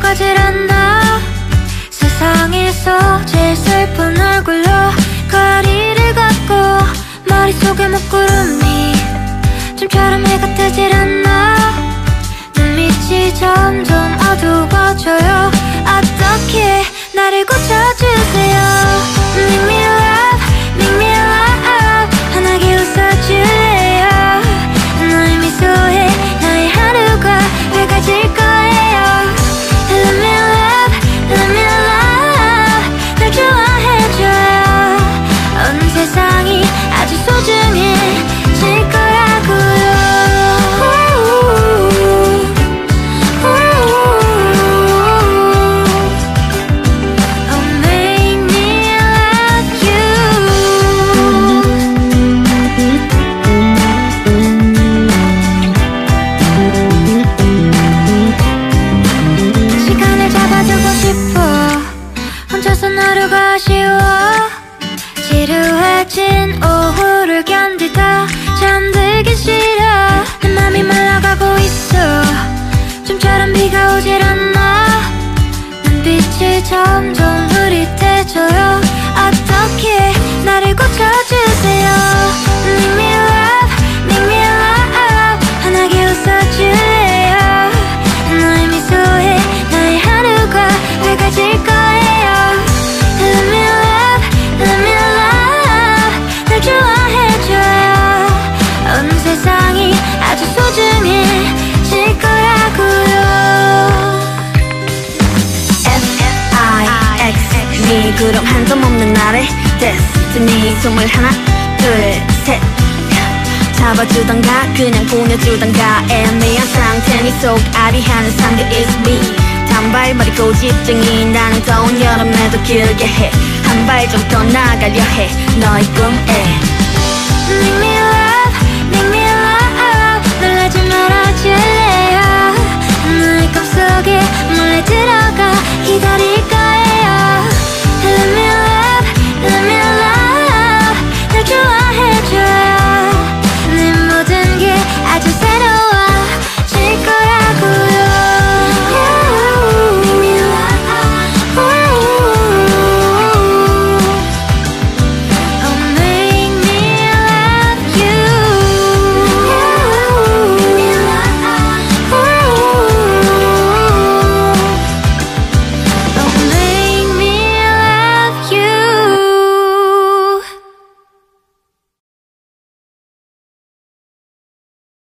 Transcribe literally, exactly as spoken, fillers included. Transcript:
가질 않나. 세상에서 제일 슬픈 얼굴로 거리를 걷고 머릿속에 먹구름이 좀처럼 해가 뜨질 않나. 눈밑이 점점 어두워져요. 어떻게 나를 고쳐주세요. Make me love, make me love. 환하게 웃어줄래요. 너의 미소에 나의 하루가 밝아질 거예요. Let me love, let me love. 날 좋아해줘요. 온 세상이 아주 소중해질 거라고요. 하루가 아쉬워. 지루해진 오후를 견디다 잠들기 싫어. 내 맘이 말라가고 있어. 좀처럼 비가 오질 않나. 눈빛이 점점 흐릿해져요. 어떻게 나를 고쳐주세요. Make me love, make me love. 환하게 웃어줄래요. 너의 미소에 나의 하루가 밝아질 거예요. Let me love, let me love. 날 좋아해줘요. 온 세상이 아주 소중해질 거라고요. F I X me. 그럼 한 점 없는 나를 Destiny. 숨을 하나 둘 셋 잡아주던가 그냥 보내주던가 애매한 상태니 속 아리하는 상대 is me. 단발머리 고집쟁이 나는 더운 여름에도 길게 해. 한 발 좀 더 나가려 해 너의 꿈에. Make me love, make me love. 놀라지 말아줄래요. 너의 꿈속에 몰래 들어